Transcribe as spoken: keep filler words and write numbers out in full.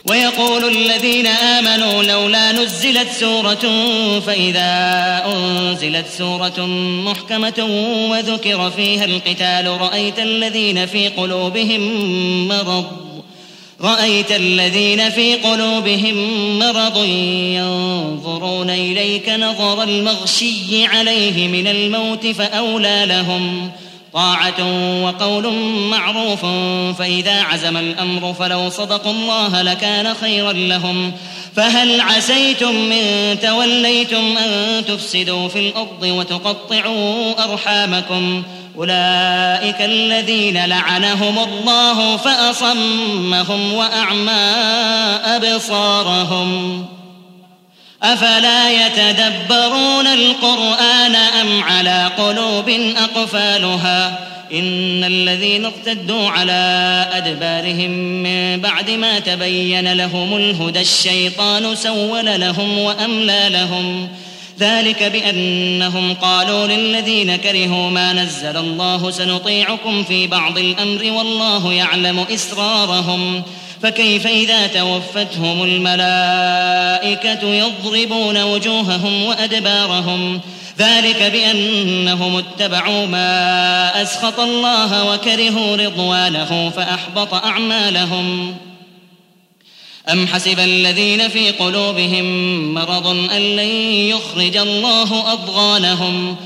ويقول الذين آمنوا لولا نزلت سورة فإذا أنزلت سورة محكمة وذكر فيها القتال رأيت الذين في قلوبهم مرض رأيت الذين في قلوبهم مرض ينظرون إليك نظر المغشي عليه من الموت فأولى لهم طاعة وقول معروف فإذا عزم الأمر فلو صدقوا الله لكان خيرا لهم فهل عسيتم من توليتم أن تفسدوا في الأرض وتقطعوا أرحامكم أولئك الذين لعنهم الله فأصمهم وأعمى أبصارهم أفلا يتدبرون القرآن أم على قلوب أقفالها إن الذين ارتدوا على أدبارهم من بعد ما تبين لهم الهدى الشيطان سول لهم وأملى لهم ذلك بأنهم قالوا للذين كرهوا ما نزل الله سنطيعكم في بعض الأمر والله يعلم إسرارهم فكيف إذا توفتهم الملائكة يضربون وجوههم وأدبارهم ذلك بأنهم اتبعوا ما أسخط الله وكرهوا رضوانه فأحبط أعمالهم أم حسب الذين في قلوبهم مرض أن لن يخرج الله أضغانهم